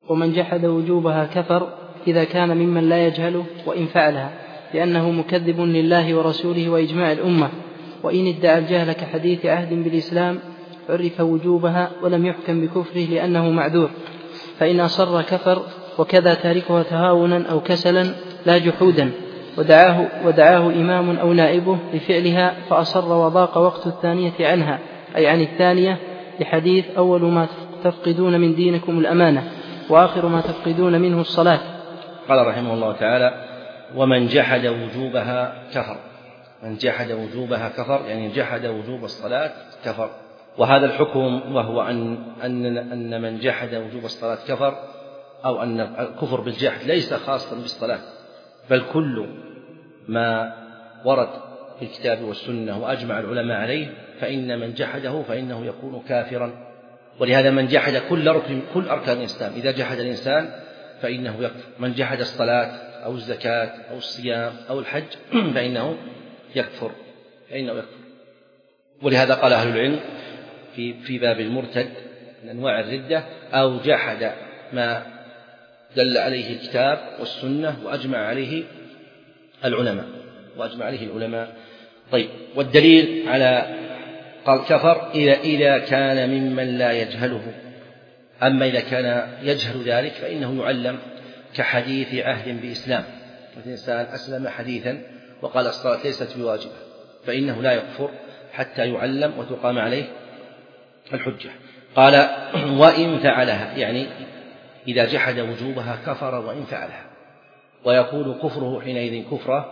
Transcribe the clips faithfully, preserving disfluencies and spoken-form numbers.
ومن جحد وجوبها كفر إذا كان ممن لا يجهله وإن فعلها، لأنه مكذب لله ورسوله وإجماع الأمة. وإن ادعى الجهل كحديث عهد بالإسلام عرف وجوبها ولم يحكم بكفره لأنه معذور، فإن أصر كفر، وكذا تاركها تهاونا أو كسلا لا جحودا، ودعاه, ودعاه إمام أو نائبه لفعلها فأصر وضاق وقت الثانية عنها، أي عن الثانية، لحديث أول ما تفقدون من دينكم الأمانة وآخر ما تفقدون منه الصلاة. قال رحمه الله تعالى: ومن جحد وجوبها كفر. من جحد وجوبها كفر يعني جحد وجوب الصلاة كفر. وهذا الحكم وهو أن, أن, أن من جحد وجوب الصلاة كفر، أو أن الكفر بالجحد ليس خاصا بالصلاة، بل كل ما ورد في الكتاب والسنة وأجمع العلماء عليه فإن من جحده فإنه يكون كافرا. ولهذا من جحد كل ركن كل أركان الإسلام إذا جحد الإنسان فإنه يكفر. من جحد الصلاة أو الزكاة أو الصيام أو الحج فإنه يكفر فإنه يكفر. ولهذا قال أهل العلم في في باب المرتد من أنواع الردة: أو جحد ما دل عليه الكتاب والسنة وأجمع عليه العلماء وأجمع عليه العلماء. طيب، والدليل على قال كفر إذا إذا كان ممن لا يجهله. أما إذا كان يجهل ذلك فإنه يعلم، كحديث عهد بإسلام. الإنسان أسلم حديثا وقال الصلاة ليست بواجبة فإنه لا يكفر حتى يعلم وتقام عليه الحجة. قال: وإن فعلها، يعني إذا جحد وجوبها كفر وإن فعلها، ويكون كفره حينئذ كفر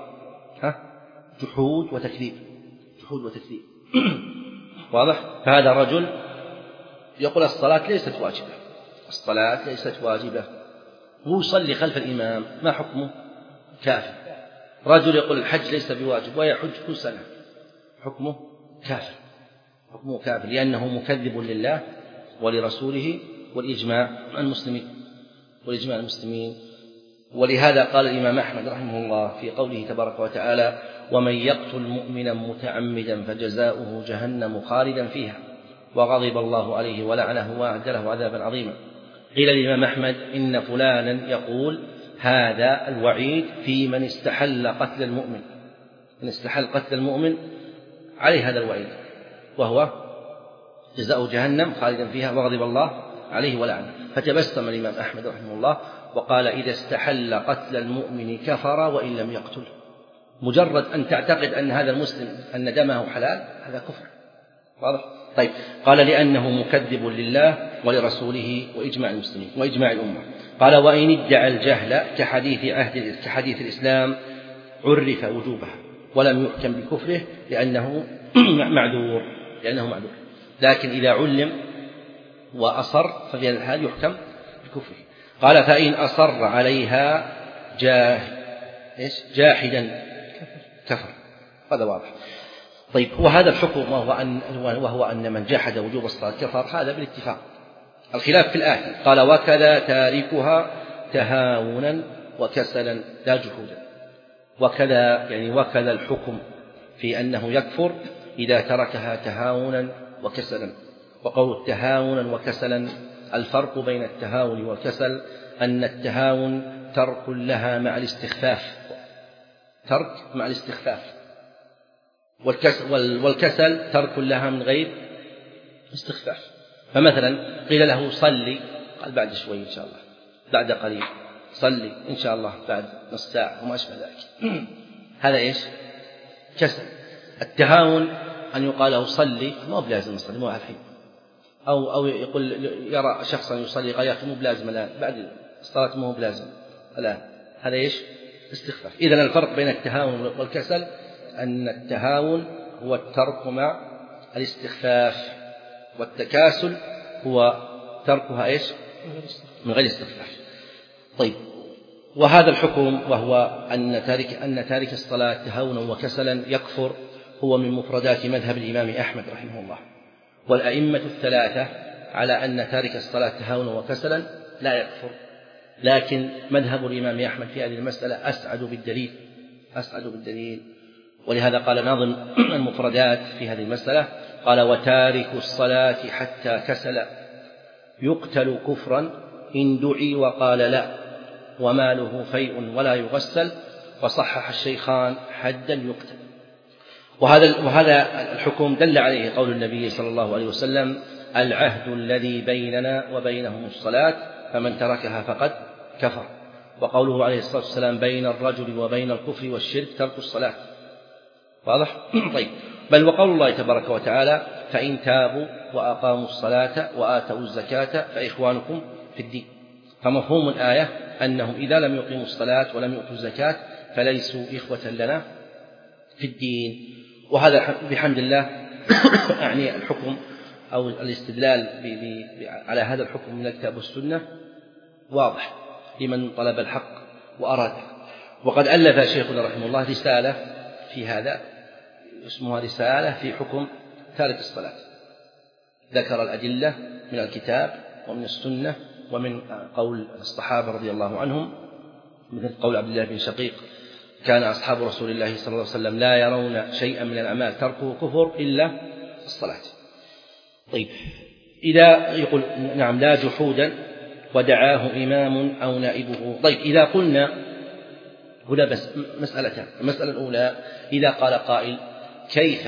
جحود وتكذيب جحود وتكذيب واضح؟ فهذا رجل يقول الصلاة ليست واجبة الصلاة ليست واجبة ويصلي خلف الإمام، ما حكمه؟ كافر. رجل يقول الحج ليس بواجب ويحج كل سنة، حكمه كافر حكمه كافر لأنه مكذب لله ولرسوله والإجماع المسلمين والإجماع المسلمين. ولهذا قال الإمام أحمد رحمه الله في قوله تبارك وتعالى: ومن يقتل مؤمنا متعمدا فجزاؤه جهنم خالدا فيها وغضب الله عليه ولعنه وأعد له عذابا عظيما. قيل للإمام أحمد: إن فلانا يقول هذا الوعيد في من استحل قتل المؤمن من استحل قتل المؤمن عليه هذا الوعيد، وهو جزاؤه جهنم خالدا فيها وغضب الله عليه ولعنه. فتبسم الإمام أحمد رحمه الله وقال: إذا استحل قتل المؤمن كفر وإن لم يقتله. مجرد أن تعتقد أن هذا المسلم أن دمه حلال هذا كفر. واضح؟ طيب، قال: لأنه مكذب لله ولرسوله وإجماع المسلمين وإجماع الأمة. قال: وإن ادعى الجهل كحديث عهد كحديث الإسلام عرف وجوبها ولم يحكم بكفره لأنه معذور لأنه معذور لكن إذا علم وأصر ففي هذا الحال يحكم بكفره. قال: فإن أصر عليها جاه إيش جاحدا كفر. هذا واضح. طيب، وهذا الحكم وهو أن, وهو أن من جحد وجوب الصلاة كفر، هذا بالاتفاق. الخلاف في الآية. قال: وكذا تاركها تهاونا وكسلا لا جحودا. وكذا يعني وكذا الحكم في أنه يكفر إذا تركها تهاونا وكسلا. وقول تهاونا وكسلا، الفرق بين التهاون والكسل أن التهاون ترك لها مع الاستخفاف ترك مع الاستخفاف والكسل ترك لها من غير استخفاف. فمثلا قيل له صلي، قال بعد شوي إن شاء الله، بعد قليل، صلي إن شاء الله بعد نص ساعة وما أشبه ذلك. هذا إيش؟ كسل. التهاون أن يقال له صلي، ما هو بلازم يصلي، مو الحين، أو أو يقول يرى شخصا يصلي قال يا أخي مو بلازم الآن، بعد الصلاة مو بلازم الآن. هذا إيش؟ استخفاف. إذن الفرق بين التهاون والكسل أن التهاون هو الترك مع الاستخفاف، والتكاسل هو تركها إيش؟ من غير استخفاف. طيب، وهذا الحكم وهو أن تارك أن تارك الصلاة تهاونا وكسلا يكفر هو من مفردات مذهب الإمام أحمد رحمه الله. والأئمة الثلاثة على أن تارك الصلاة تهاونا وكسلا لا يكفر، لكن مذهب الإمام أحمد في هذه المسألة أسعد بالدليل أسعد بالدليل ولهذا قال ناظم المفردات في هذه المسألة، قال: وتارك الصلاة حتى كسل يقتل كفرا إن دعي وقال لا وماله فيء ولا يغسل، وصحح الشيخان حدا يقتل. وهذا وهذا الحكم دل عليه قول النبي صلى الله عليه وسلم: العهد الذي بيننا وبينهم الصلاة فمن تركها فقد كفر. وقوله عليه الصلاة والسلام: بين الرجل وبين الكفر والشرك ترك الصلاة. واضح؟ طيب. بل وقول الله تبارك وتعالى: فإن تابوا وأقاموا الصلاة وآتوا الزكاة فإخوانكم في الدين. فمفهوم الآية أنهم إذا لم يقيموا الصلاة ولم يؤتوا الزكاة فليسوا إخوة لنا في الدين. وهذا بحمد الله يعني الحكم أو الاستدلال على هذا الحكم من الكتاب والسنة واضح لمن طلب الحق وأراده. وقد ألف شيخنا رحمه الله رسالة في هذا اسمها رسالة في حكم تارك الصلاة، ذكر الأدلة من الكتاب ومن السنة ومن قول الصحابة رضي الله عنهم، مثل قول عبد الله بن شقيق: كان أصحاب رسول الله صلى الله عليه وسلم لا يرون شيئا من الأعمال تركه كفر إلا الصلاة. طيب، إذا يقول نعم لا جحودا ودعاه إمام أو نائبه. طيب، إذا قلنا هنا بس مسألتان. المسألة الأولى: إذا قال قائل: كيف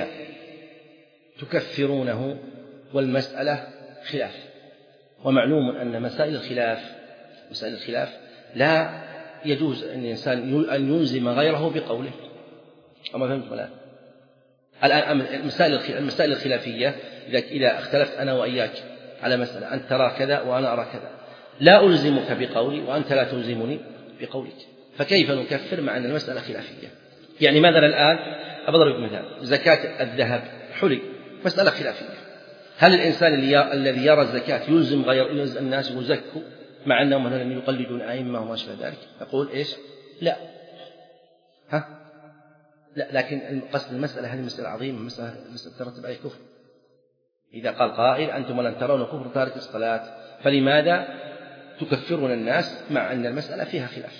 تكفرونه والمسألة خلاف؟ ومعلوم أن مسائل الخلاف مسائل الخلاف لا يجوز أن الإنسان أن يلزم غيره بقوله. أما فهمت ولا؟ الآن المسائل المسائل الخلافية إذا اختلفت أنا وإياك على مسألة، أنت ترى كذا وأنا أرى كذا، لا ألزمك بقولي وأنت لا تلزمني بقولك، فكيف نكفر مع أن المسألة خلافية؟ يعني مثلا الآن أضرب مثال: زكاة الذهب حلي، مسألة خلافية. هل الإنسان الذي يرى الزكاة يلزم غير يلزم الناس يزكوا مع أنهم مثلا يقلدون أئمة وما أشبه ذلك؟ نقول إيش؟ لا. ها؟ لا، لكن قصد المسألة هذه مسألة عظيمة، مسألة ترتب عليه كفر. إذا قال قائل: أنتم لن ترون كفر تارك الصلاة، فلماذا تكفرون الناس مع أن المسألة فيها خلاف؟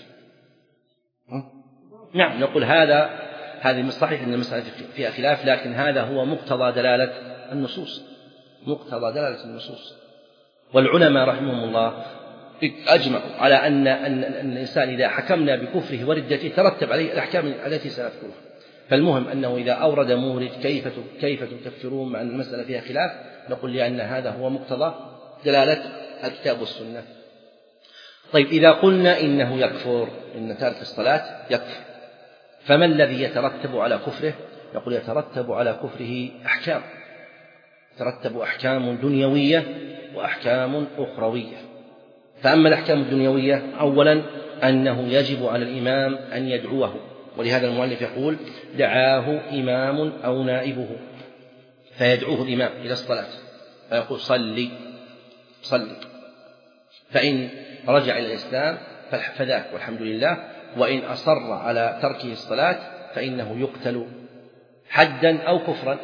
نعم، نقول هذا هذه من الصحيح أن المسألة فيها خلاف، لكن هذا هو مقتضى دلالة النصوص مقتضى دلالة النصوص. والعلماء رحمهم الله أجمعوا على أن أن الإنسان إذا حكمنا بكفره وردته ترتب عليه الأحكام التي سنذكرها. فالمهم أنه إذا أورد مورد كيف كيف تكفرون مع أن المسألة فيها خلاف، نقول لأن هذا هو مقتضى دلالة الكتاب والسنة. طيب، إذا قلنا إنه يكفر، إن تارك الصلاة يكفر، فما الذي يترتب على كفره؟ نقول يترتب على كفره أحكام، ترتب أحكام دنيوية وأحكام أخروية. فأما الأحكام الدنيوية: أولا أنه يجب على الإمام أن يدعوه، ولهذا المؤلف يقول: دعاه إمام أو نائبه، فيدعوه الإمام إلى الصلاة فيقول: صلي صلي، فإن رجع إلى الإسلام فذاك والحمد لله، وإن أصر على تركه الصلاة فإنه يقتل حدا أو كفرا.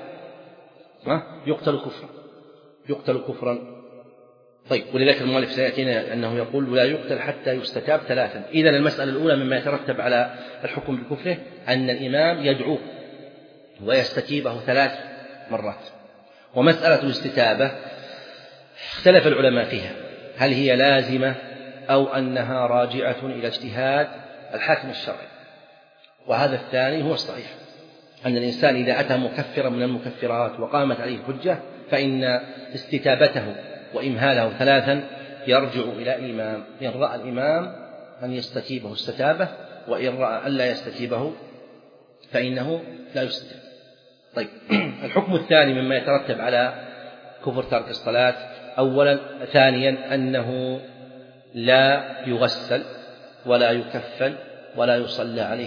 يقتل كفرا يقتل كفرا طيب، ولذلك المؤلف سيأتينا أنه يقول: ولا يقتل حتى يستتاب ثلاثا. إذن المسألة الأولى مما يترتب على الحكم بكفره أن الإمام يدعوه ويستتيبه ثلاث مرات. ومسألة الاستتابة اختلف العلماء فيها، هل هي لازمة أو أنها راجعة إلى اجتهاد الحاكم الشرعي. وهذا الثاني هو الصحيح، أن الإنسان إذا أتى مكفرا من المكفرات وقامت عليه حجة فإن استتابته وإمهاله ثلاثا يرجع إلى الإمام، إن رأى الإمام أن يستتيبه استتابه، وإن رأى ألا يستتيبه فإنه لا يستتيب. طيب، الحكم الثاني مما يترتب على كفر ترك الصلاة: أولا ثانيا أنه لا يغسل ولا يكفن ولا يصلى عليه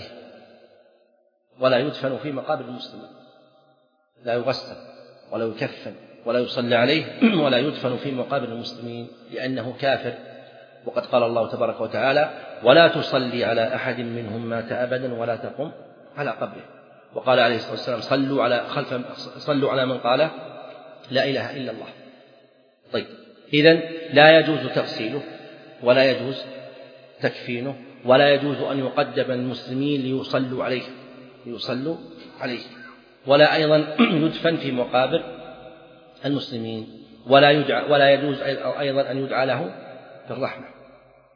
ولا يدفن في مقابر المسلمين. لا يغسل ولا يكفن ولا يصلى عليه ولا يدفن في مقابر المسلمين لأنه كافر. وقد قال الله تبارك وتعالى: ولا تصلي على أحد منهم مات أبدا ولا تقم على قبره. وقال عليه الصلاة والسلام: صلوا على خلف صلوا على من قال لا إله إلا الله. طيب، إذن لا يجوز تغسيله ولا يجوز تكفينه ولا يجوز أن يقدم المسلمين ليصلوا عليه ليصلوا عليه ولا أيضا يدفن في مقابر المسلمين، ولا يدعى ولا يجوز أيضا أن يدعى له بالرحمة.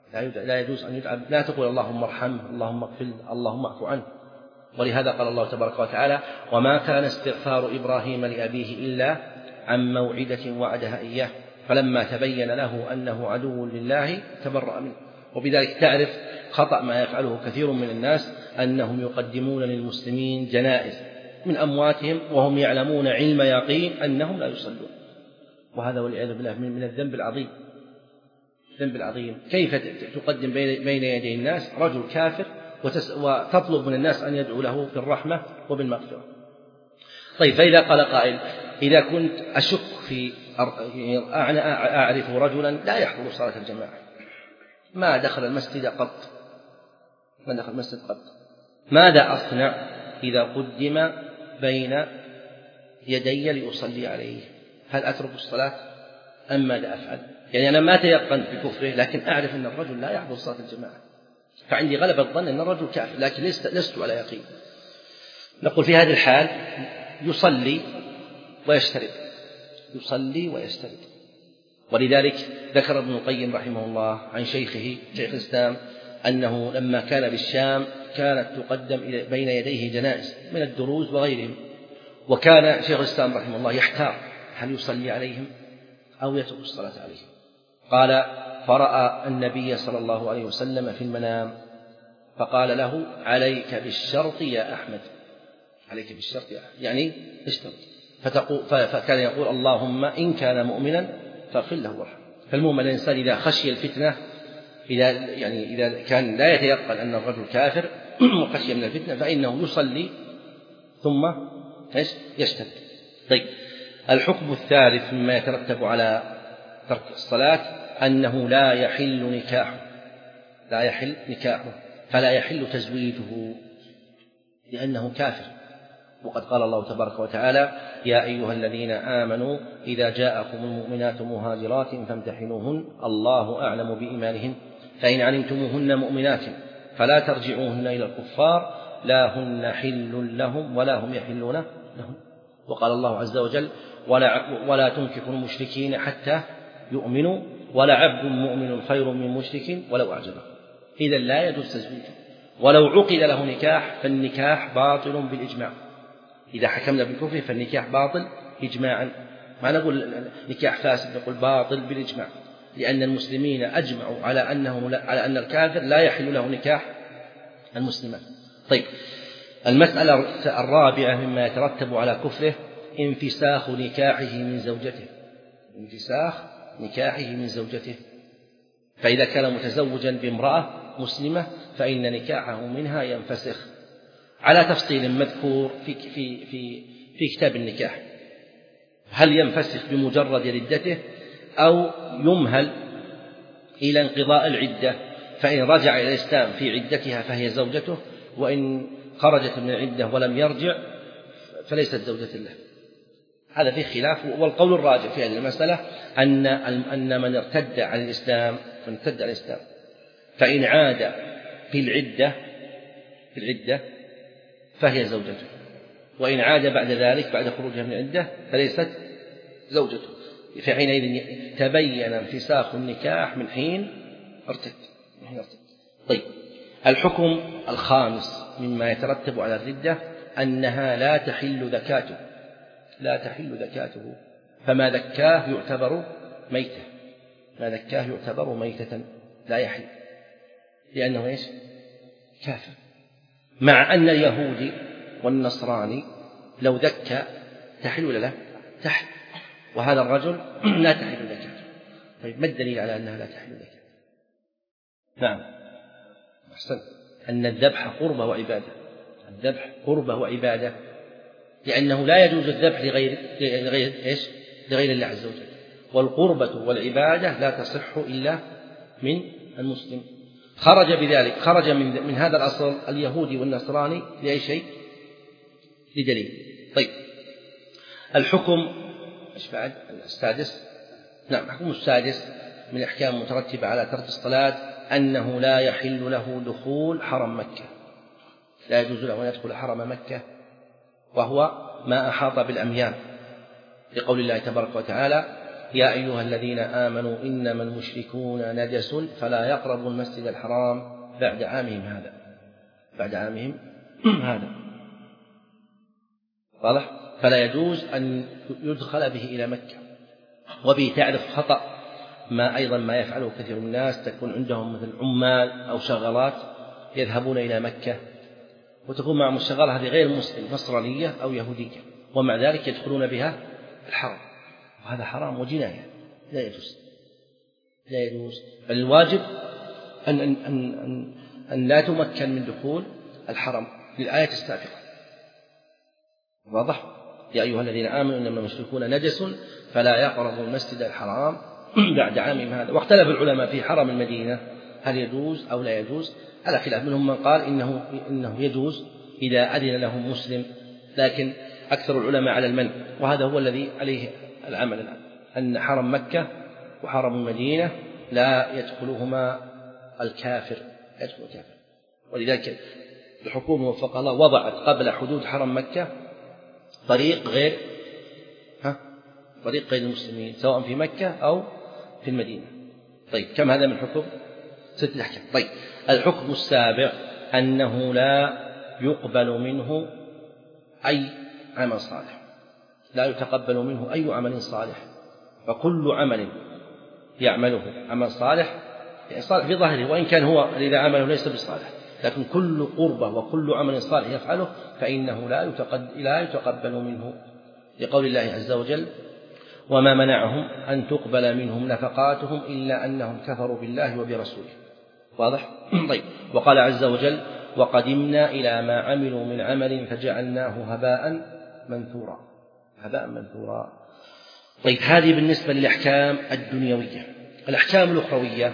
لا يجوز أن يدعى، لا تقول اللهم ارحمه، اللهم اغفر له، اللهم اعف عنه. ولهذا قال الله تبارك وتعالى: وما كان استغفار إبراهيم لأبيه إلا عن موعدة وعدها إياه فلما تبين له أنه عدو لله تبرأ منه. وبذلك تعرف خطأ ما يفعله كثير من الناس، أنهم يقدمون للمسلمين جنائز من أمواتهم وهم يعلمون علم يقين أنهم لا يصلون، وهذا والعياذ بالله من الذنب العظيم. الذنب العظيم كيف تقدم بين يدي الناس رجل كافر وتطلب من الناس أن يدعو له بالرحمة وبالمغفرة. طيب، فإذا قال قائل: إذا كنت أشك في أنا أعرف رجلا لا يحضر صلاة الجماعة، ما دخل المسجد قط ما دخل المسجد قط ماذا أصنع إذا قدم بين يدي لأصلي عليه؟ هل أترك الصلاة أم ماذا أفعل؟ يعني أنا ما تيقنت بكفره، لكن أعرف أن الرجل لا يحضر صلاة الجماعة، فعندي غلبة الظن أن الرجل كافر، لكن لست على يقين. نقول في هذه الحال يصلي ويشترط يصلي ويشترط ولذلك ذكر ابن القيم رحمه الله عن شيخه شيخ الإسلام أنه لما كان بالشام كانت تقدم بين يديه جنائز من الدروز وغيرهم، وكان شيخ الإسلام رحمه الله يحتار هل يصلي عليهم أو يترك الصلاة عليهم. قال: فرأى النبي صلى الله عليه وسلم في المنام فقال له: عليك بالشرط يا أحمد، عليك بالشرط يا أحمد، يعني اشترط. فكان يقول: اللهم إن كان مؤمنا فاغفر له وارحمه. فالمؤمن الإنسان إذا خشي الفتنة، إذا يعني إذا كان لا يتيقن أن الرجل كافر وخشي من الفتنة، فإنه يصلي ثم يشترط. طيب، الحكم الثالث مما يترتب على ترك الصلاة أنه لا يحل نكاحه لا يحل نكاحه فلا يحل تزويجه لأنه كافر. وقد قال الله تبارك وتعالى: يا أيها الذين آمنوا إذا جاءكم المؤمنات مهاجرات فامتحنوهن الله أعلم بإيمانهن فإن علمتموهن مؤمنات فلا ترجعوهن إلى الكفار لا هن حل لهم ولا هم يحلون لهم. وقال الله عز وجل: ولا, ولا تنكحوا المشركين حتى يؤمنوا ولا عبد مؤمن خير من مشرك ولو أعجبه. إذا لا يجوز تزويجه، ولو عقد له نكاح فالنكاح باطل بالإجماع. إذا حكمنا بالكفر فالنكاح باطل إجماعا، ما نقول نكاح فاسد، نقول باطل بالإجماع، لأن المسلمين أجمعوا على أنه على أن الكافر لا يحل له نكاح المسلمات. طيب، المسألة الرابعة مما يترتب على كفره انفساخ نكاحه من زوجته انفساخ نكاحه من زوجته فإذا كان متزوجا بامرأة مسلمة فإن نكاحه منها ينفسخ على تفصيل مذكور في في في في كتاب النكاح. هل ينفسخ بمجرد ردته أو يمهل إلى انقضاء العدة، فإن رجع إلى الإسلام في عدتها فهي زوجته، وإن خرجت من العدة ولم يرجع فليست زوجة له. هذا فيه خلاف، والقول الراجح في هذه المسألة أن أن من ارتد عن الإسلام من ارتد عن الإسلام فإن عاد في العدة في العدة فهي زوجته، وإن عاد بعد ذلك بعد خروجها من العدة فليست زوجته. فحينئذ تبين انفساخ النكاح من حين ارتد. طيب، الحكم الخامس مما يترتب على الردة أنها لا تحل زكاته لا تحل زكاته فما ذكاه يعتبر ميتة ما ذكاه يعتبر ميتة لا يحل، لأنه إيش؟ كافر. مع أن اليهودي والنصراني لو ذكى تحل ولا لا؟ تحل، وهذا الرجل لا تحل زكاته. طيب، ما الدليل على أنها لا تحل زكاته؟ نعم، أحسن، أن الذبح قربة وعبادة الذبح قربة وعبادة لأنه لا يجوز الذبح لغير لغير إيش؟ لغير الله عز وجل، والقربة والعبادة لا تصح إلا من المسلم. خرج بذلك خرج من, من هذا الأصل اليهودي والنصراني لأي شيء؟ لدليل. طيب، الحكم إيش بعد؟ السادس. نعم، الحكم السادس من الأحكام المترتبة على ترك الصلاة أنه لا يحل له دخول حرم مكة لا يجوز له أن يدخل حرم مكة، وهو ما أحاط بالأميال، لقول الله تبارك وتعالى: يا أيها الذين آمنوا إنما المشركون نجس فلا يقربوا المسجد الحرام بعد عامهم هذا بعد عامهم هذا واضح؟ فلا يجوز أن يدخل به إلى مكة. وبه تعرف خطأ ما أيضا ما يفعله كثير من الناس، تكون عندهم مثل عمال أو شغالات يذهبون إلى مكة وتكون معهم الشغالة هذه غير مسلم، نصرانية أو يهودية، ومع ذلك يدخلون بها الحرم، وهذا حرام وجناية لا يجوز لا يجوز. بل الواجب أن, أن, أن, أن, أن لا تمكن من دخول الحرم للآية السابقة. واضح؟ يا أيها الذين آمنوا إنما المشركون نجس فلا يقربوا المسجد الحرام بعد عامهم هذا. واختلف العلماء في حرم المدينة هل يجوز أو لا يجوز على خلاف، منهم من قال إنه, إنه يجوز إذا أذن له مسلم، لكن أكثر العلماء على المنع، وهذا هو الذي عليه العمل الآن، أن حرم مكة وحرم المدينة لا يدخلهما الكافر يدخل الكافر. ولذلك الحكومة وفق الله وضعت قبل حدود حرم مكة طريق غير ها طريق غير المسلمين سواء في مكة أو في المدينة. طيب كم هذا من حكم؟ ستة أحكام. طيب الحكم السابع أنه لا يقبل منه أي عمل صالح، لا يتقبل منه أي عمل صالح، فكل عمل يعمله عمل صالح يعني صالح في ظاهره، وإن كان هو إذا عمله ليس بصالح، لكن كل قربة وكل عمل صالح يفعله فإنه لا يتقبل, لا يتقبل منه، لقول الله عز وجل وما منعهم أن تقبل منهم نفقاتهم إلا أنهم كفروا بالله وبرسوله. واضح؟ طيب وقال عز وجل وقدمنا إلى ما عملوا من عمل فجعلناه هباء منثورا هباء منثورا. طيب هذه بالنسبة للأحكام الدنيوية. الأحكام الأخروية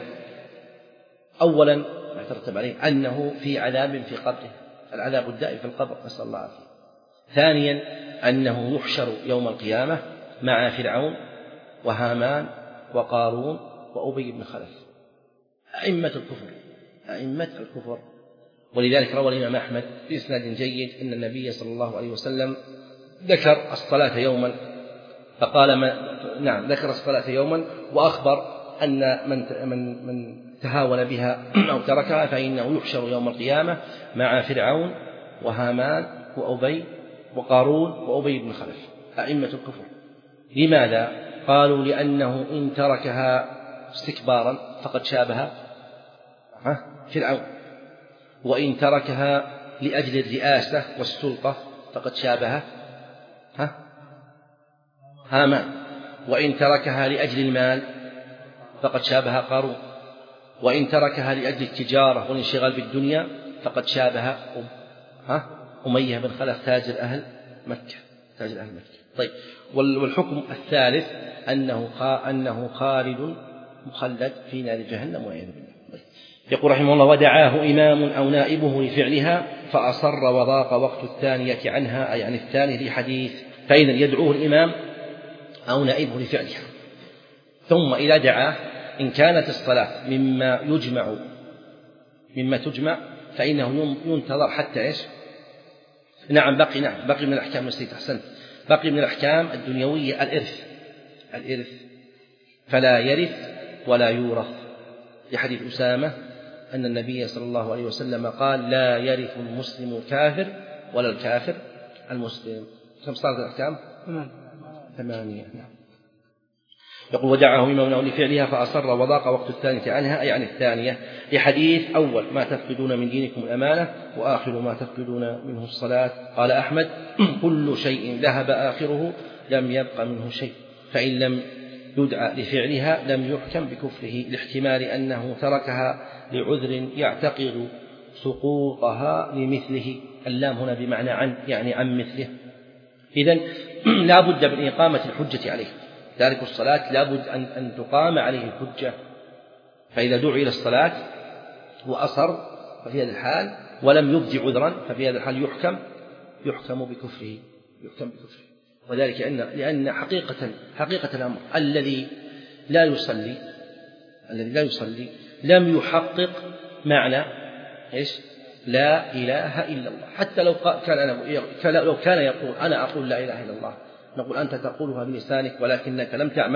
أولا ما يترتب عليه أنه في عذاب في قبره، العذاب الدائم في القبر نسأل الله العافية. ثانيا أنه يحشر يوم القيامة مع فرعون وهامان وقارون وأبي بن خلف أئمة الكفر أئمة الكفر. ولذلك روى الإمام أحمد بإسناد جيد أن النبي صلى الله عليه وسلم ذكر الصلاة يوما فقال ما نعم ذكر الصلاة يوما وأخبر أن من من من تهاون بها أو تركها فإنه يحشر يوم القيامة مع فرعون وهامان وأبي وقارون وأبي بن خلف أئمة الكفر. لماذا؟ قالوا لأنه إن تركها استكبارا فقد شابه فرعون، وإن تركها لأجل الرئاسة والسلطة فقد شابه هامان، وإن تركها لأجل المال فقد شابه قارون، وإن تركها لأجل التجارة والانشغال بالدنيا فقد شابه أمية بن خلف تاجر أهل مكة تاجر أهل مكة. طيب والحكم الثالث أنه أنه خالد مخلد في نار جهنم والعياذ بالله. يقول رحمه الله ودعاه إمام أو نائبه لفعلها فأصر وضاق وقت الثانية عنها أي عن الثاني لحديث، فإذا يدعوه الإمام أو نائبه لفعلها. ثم إذا دعاه إن كانت الصلاة مما يجمع مما تجمع فإنه ينتظر حتى إيش؟ نعم بقي نعم بقي من الأحكام التي أحسنت بقي من الأحكام الدنيوية الإرث الإرث فلا يرث ولا يورث، لحديث أسامة أن النبي صلى الله عليه وسلم قال لا يرث المسلم الكافر ولا الكافر المسلم. كم صارت الأحكام؟ ثمانية. يقول ودعاه إمامنا لفعلها فأصر وضاق وقت الثانية عنها أي عن الثانية، لحديث أول ما تفقدون من دينكم الأمانة وآخر ما تفقدون منه الصلاة. قال أحمد كل شيء ذهب آخره لم يبق منه شيء، فإن لم يدعى لفعلها لم يحكم بكفره، لاحتمال أنه تركها لعذر يعتقد سقوطها لمثله. اللام هنا بمعنى عن يعني عن مثله. إذن لا بد من إقامة الحجة عليه، تارك الصلاة لا بد أن, أن تقام عليه الحجة، فإذا دعي إلى الصلاة وأصر ففي هذا الحال ولم يبدي عذرا ففي هذا الحال يحكم يحكم بكفره يحكم بكفره. وذلك لأن, لأن حقيقة حقيقة الأمر الذي لا يصلي الذي لا يصلي لم يحقق معنى إيش؟ لا إله إلا الله. حتى لو كان أنا لو كان يقول أنا أقول لا إله إلا الله، نقول أنت تقولها بلسانك ولكنك لم تعمل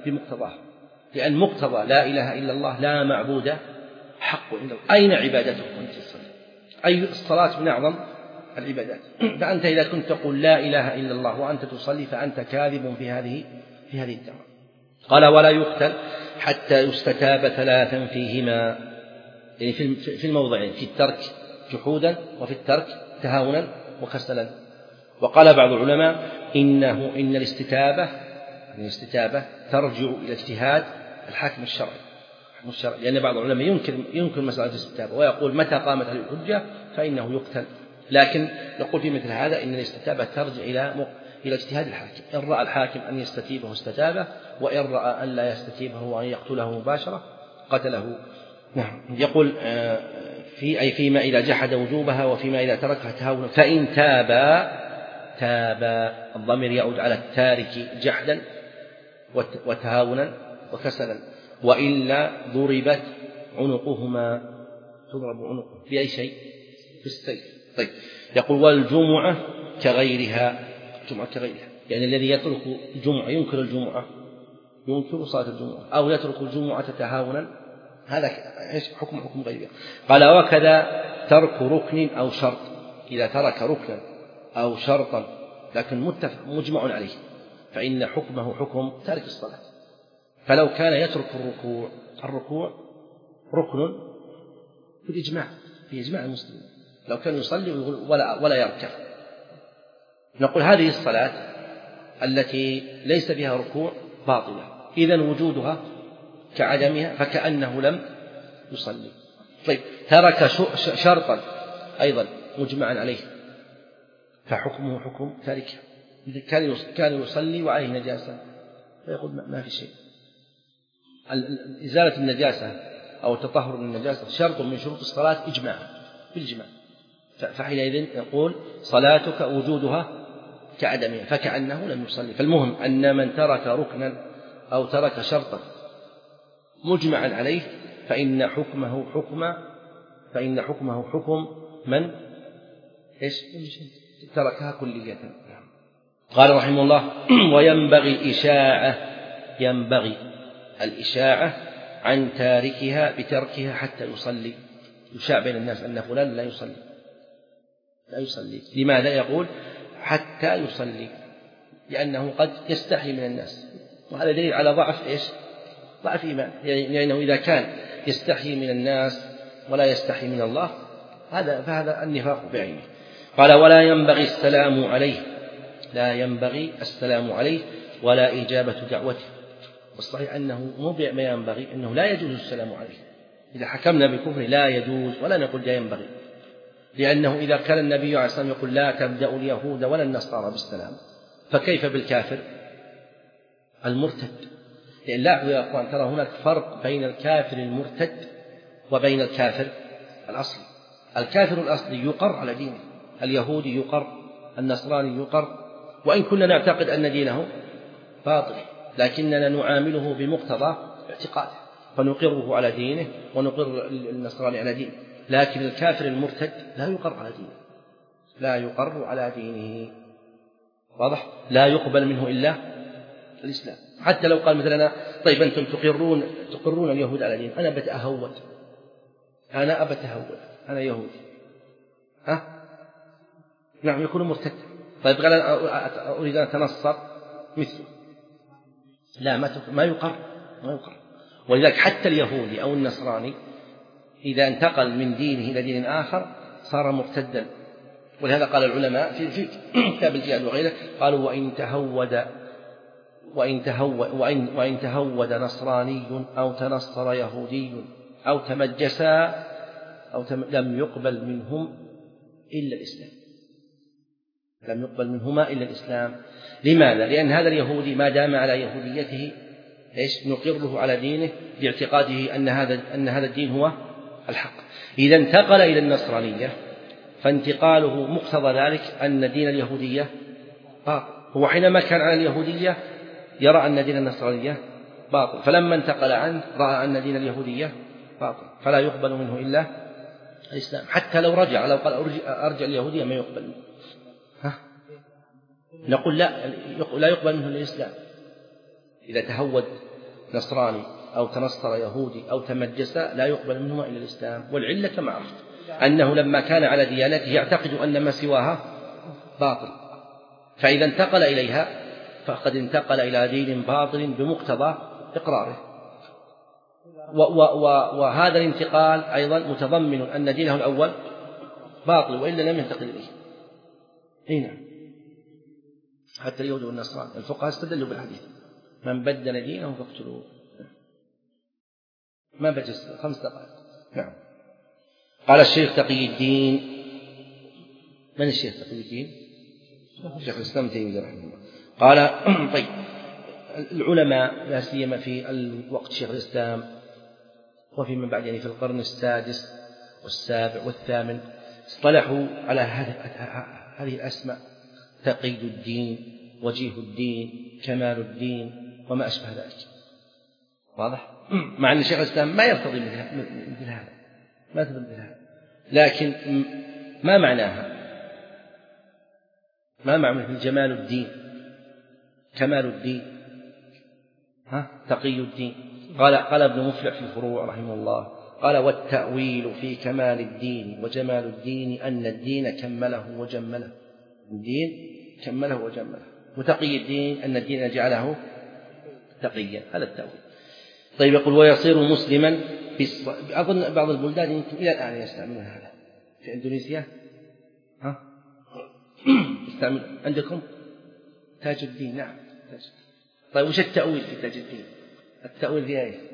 بمقتضاه، لأن مقتضى لا إله إلا الله لا معبود حق إلا الله. أين عبادته وأنت تصلي؟ أي الصلاة من أعظم العبادات. فأنت إذا كنت تقول لا إله إلا الله وأنت تصلي فأنت كاذب في هذه في هذه الدعوة. قال ولا يقتل حتى يستتاب ثلاثا فيهما، يعني في الموضعين، في الترك جحودا وفي الترك تهاونا وكسلا. وقال بعض العلماء إنه إن الاستتابة الاستتابة ترجع إلى اجتهاد الحاكم الشرعي، الشرعي لأن بعض العلماء ينكر ينكر مسألة الاستتابة ويقول متى قامت هذه الحجة فإنه يقتل، لكن نقول في مثل هذا إن الاستتابة ترجع إلى إلى اجتهاد الحاكم، إن رأى الحاكم أن يستتيبه استتابه، وإن رأى أن لا يستتيبه وأن يقتله مباشرة قتله. نعم. يقول في أي فيما إذا جحد وجوبها وفيما إذا تركها تهاونا، فإن تابا تابا الضمير يعود على التارك جحدا وتهاونا وكسلا، وإلا ضربت عنقهما، تضرب عنقه بأي شيء؟ بالسيف. طيب يقول والجمعة كغيرها، الجمعة كغيرها يعني الذي يترك الجمعة ينكر الجمعة ينكر صلاة الجمعة أو يترك الجمعة تهاونا، هذا حكم حكم غيرها. قال وكذا ترك ركن أو شرط، إذا ترك ركنا أو شرطا لكن متفق مجمع عليه فإن حكمه حكم تارك الصلاة. فلو كان يترك الركوع، الركوع ركن في الإجماع، في إجماع المسلمين، لو كان يصلي ولا ولا يركع، نقول هذه الصلاة التي ليس فيها ركوع باطلة، إذن وجودها كعدمها فكأنه لم يصلي. طيب ترك شرطا أيضا مجمعا عليه فحكمه حكم تاركها. إذا كان كان يصلي وعليه نجاسة فيقول ما في شيء. إزالة النجاسة أو التطهر من النجاسة شرط من شروط الصلاة إجماع بالإجماع، فحينئذ يقول صلاتك وجودها كعدمها فكأنه لم يصلي. فالمهم أن من ترك ركنا أو ترك شرطا مجمعا عليه فإن حكمه حكم فإن حكمه حكم من إيش تركها كلية. قال رحمه الله وينبغي الإشاعة، ينبغي الإشاعة عن تاركها بتركها حتى يصلي، يشاع بين الناس أن فلان لا يصلي لا يصلي. لماذا يقول حتى يصلي؟ لأنه قد يستحي من الناس، وهذا دليل على ضعف إيش ضعف إيمان، لأنه إذا كان يستحي من الناس ولا يستحي من الله هذا فهذا النفاق بعينه. قال ولا ينبغي السلام عليه، لا ينبغي السلام عليه ولا إجابة دعوته. والصحيح أنه موضع ما ينبغي أنه لا يجوز السلام عليه، إذا حكمنا بالكفر لا يجوز ولا نقول لا ينبغي، لأنه إذا كان النبي عليه الصلاة والسلام يقول لا تبدأ اليهود ولا النصارى بالسلام فكيف بالكافر المرتد؟ لأن لا يا أخوان ترى هناك فرق بين الكافر المرتد وبين الكافر الأصلي. الكافر الأصلي يقر على دينه، اليهودي يقر، النصراني يقر، وإن كنا نعتقد أن دينه باطل لكننا نعامله بمقتضى اعتقاده فنقره على دينه ونقر النصراني على دينه. لكن الكافر المرتد لا يقر على دينه، لا يقر على دينه، واضح؟ لا يقبل منه إلا الإسلام. حتى لو قال مثلا طيب أنتم تقرون تقرون اليهود على دين، أنا بتأهود أنا أبتهود أنا يهودي، ها نعم يكون مرتد. طيب قال أريد أن أتنصر مثله، لا ما ما يقر ما يقر. ولذلك حتى اليهودي أو النصراني إذا انتقل من دينه إلى دين آخر صار مرتدا. ولهذا قال العلماء في في كتاب الجهاد وغيره قالوا وإن تهود وإن تهود وإن وإن تهود نصراني أو تنصر يهودي أو تمجسا أو تم لم يقبل منهم إلا الإسلام، لم يقبل منهما إلا الإسلام. لماذا؟ لأن هذا اليهودي ما دام على يهوديته إيش نقره على دينه باعتقاده أن هذا أن هذا الدين هو الحق. إذا انتقل إلى النصرانية فانتقاله مقتضى ذلك أن دين اليهودية باطل، هو حينما كان على اليهودية يرى أن دين النصرانية باطل، فلما انتقل عنه رأى أن دين اليهودية باطل فلا يقبل منه إلا الإسلام. حتى لو رجع لو قال أرجع اليهودية ما يقبل منه، ها؟ نقول لا لا يقبل منه الإسلام إذا تهود نصراني أو تنصر يهودي أو تمجس لا يقبل منهما إلا الإسلام. والعلة كما عرفت أنه لما كان على ديانته يعتقد أن ما سواها باطل، فإذا انتقل إليها فقد انتقل إلى دين باطل بمقتضى إقراره. وهذا الانتقال أيضا متضمن أن دينه الأول باطل وإلا لم ينتقل إليه. هنا حتى اليهود والنصارى الفقهاء استدلوا بالحديث من بدل دينه فاقتلوه. ما بجس خمس دقائق. نعم. قال الشيخ تقي الدين. من الشيخ تقي الدين؟ شيخ الإسلام تيمية رحمه الله. قال طيب العلماء لا سيما في الوقت شيخ الإسلام وفي من بعد يعني في القرن السادس والسابع والثامن اصطلحوا على هذه الأسماء: تقي الدين، وجيه الدين، كمال الدين، وما أشبه ذلك. واضح؟ مع أن شيخ الإسلام ما يرتضي مثل هذا، ما يرتضي مثل هذا، لكن ما معناها؟ ما معنى مثل جمال الدين، كمال الدين، ها تقي الدين؟ قال قال ابن مفلح في الفروع رحمه الله قال: والتأويل في كمال الدين وجمال الدين أن الدين كمله وجمله. الدين كمله وجمله. وتقي الدين أن الدين جعله تقيا. هذا التأويل. طيب يقول: ويصير مسلما بالص... أظن بعض البلدان يمكن إلى الآن يستعملون هذا. في إندونيسيا ها يستعمل. عندكم تاج الدين. نعم تاج الدين. طيب وش التأويل في تاج الدين؟ التأويل في ايش؟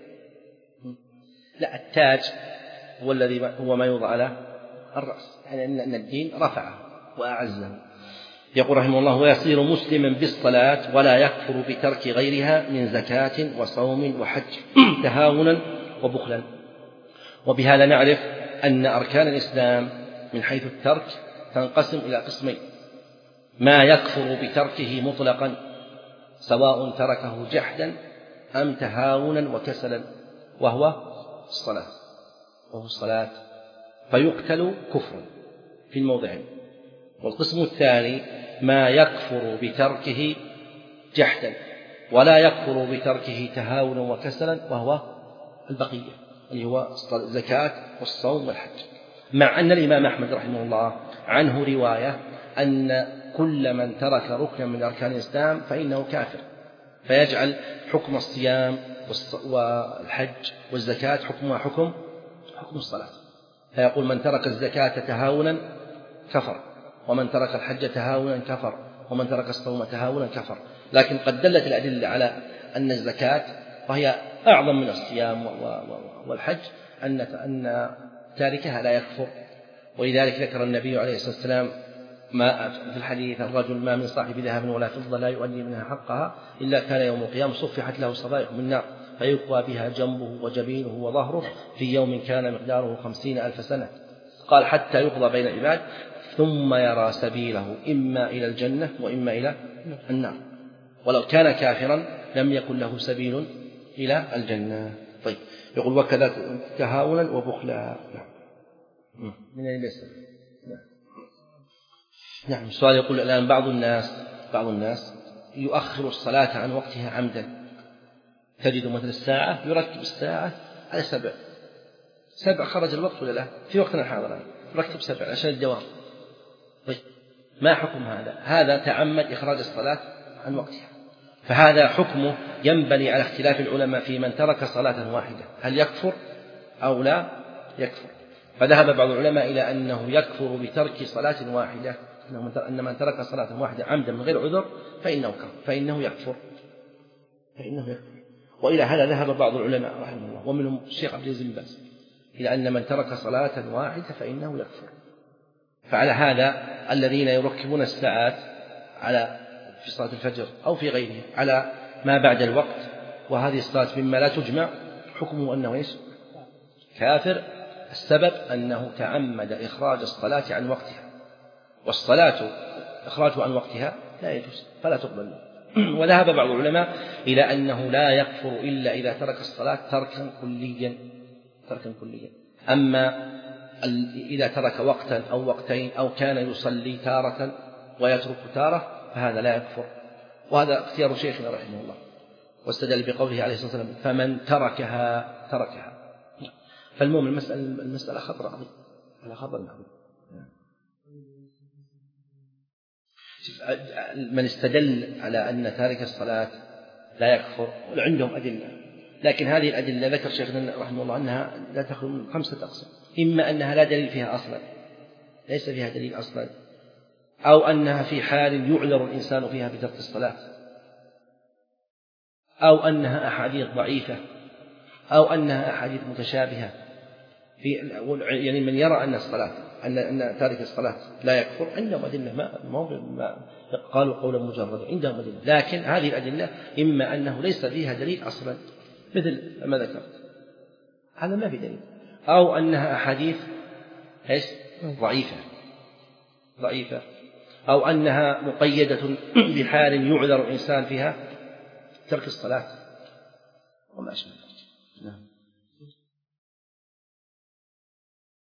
لا، التاج هو الذي هو ما يوضع على الرأس، يعني أن الدين رفعه وأعزه. يقول رحمه الله: ويصير مسلما بالصلاة ولا يكفر بترك غيرها من زكاة وصوم وحج تهاونا وبخلا. وبهذا نعرف أن أركان الإسلام من حيث الترك تنقسم إلى قسمين: ما يكفر بتركه مطلقا سواء تركه جحدا أم تهاونا وكسلا، وهو الصلاة وهو الصلاة فيقتل كفرا في الموضعين. والقسم الثاني: ما يكفر بتركه جحدا ولا يكفر بتركه تهاونا وكسلا، وهو البقية اللي هو الزكاة والصوم والحج. مع أن الإمام أحمد رحمه الله عنه رواية أن كل من ترك ركنا من أركان الإسلام فإنه كافر، فيجعل حكم الصيام والحج والزكاة حكمها حكم حكم الصلاة، فيقول: من ترك الزكاة تهاونا كفر، ومن ترك الحج تهاونا كفر، ومن ترك الصوم تهاونا كفر. لكن قد دلت الأدلة على أن الزكاة وهي أعظم من الصيام والحج أن أن تاركها لا يكفر. ولذلك ذكر النبي عليه الصلاة والسلام ما في الحديث: الرجل ما من صاحب ذهب ولا فضة لا يؤدي منها حقها إلا كان يوم القيامة صفحت له صفائح من نار فيكوى بها جنبه وجبينه وظهره في يوم كان مقداره خمسين ألف سنة. قال: حتى يقضى بين العباد ثم يرى سبيله إما إلى الجنة وإما إلى النار. ولو كان كافرا لم يكن له سبيل إلى الجنة. طيب يقول: وكذا تهاونا وبخلا. من أين يسأل؟ نعم. السؤال يقول الآن: بعض الناس بعض الناس يؤخر الصلاة عن وقتها عمدا. تجد مثل الساعة يركب الساعة على سبع سبع خرج الوقت ولا لا؟ في وقتنا الحاضر يركب سبع عشان الدوام. طيب ما حكم هذا؟ هذا تعمد إخراج الصلاة عن وقتها، فهذا حكمه ينبني على اختلاف العلماء في من ترك صلاة واحدة، هل يكفر أو لا يكفر. فذهب بعض العلماء إلى أنه يكفر بترك صلاة واحدة، أن من ترك صلاة واحدة عمدا من غير عذر فإنه فإنه يكفر فإنه يكفر. وإلى هذا ذهب بعض العلماء رحمه الله ومنهم الشيخ عبد العزيز بن باز إلى أن من ترك صلاة واحدة فإنه يكفر. فعلى هذا الذين يركبون الساعات على في صلاة الفجر أو في غيره على ما بعد الوقت، وهذه الصلاة مما لا تجمع، حكمه أنه إيش؟ كافر. السبب أنه تعمد إخراج الصلاة عن وقتها، والصلاة إخراجها عن وقتها لا يجوز فلا تقبل. وذهب بعض العلماء إلى أنه لا يكفر إلا إذا ترك الصلاة تركا كليا تركا كليا. أما إذا ترك وقتا أو وقتين أو كان يصلي تارة ويترك تارة فهذا لا يكفر. وهذا اختيار شيخنا رحمه الله. واستدل بقوله عليه الصلاة والسلام فمن تركها تركها. فالمهم المسألة المسألة خطر عظيم على خطر عظيم. من استدل على أن تارك الصلاة لا يكفر عندهم أدلة، لكن هذه الأدلة ذكر شيخنا رحمه الله أنها لا تخلو من خمسة أقسام: إما أنها لا دليل فيها أصلا، ليس فيها دليل أصلا، أو أنها في حال يعذر الإنسان فيها بترك الصلاة، أو أنها أحاديث ضعيفة، أو أنها أحاديث متشابهة في يعني من يرى أن الصلاة أن أن تارك الصلاة لا يكفر عندهم أدلة، ما ما قالوا قولا مجردا، عندهم أدلة، لكن هذه الأدلة إما أنه ليس فيها دليل أصلا مثل ما ذكرت، هذا ما في دليل، أو أنها أحاديث إيش ضعيفة ضعيفة أو أنها مقيدة بحال يعذر الإنسان فيها ترك الصلاة وما أشبه ذلك.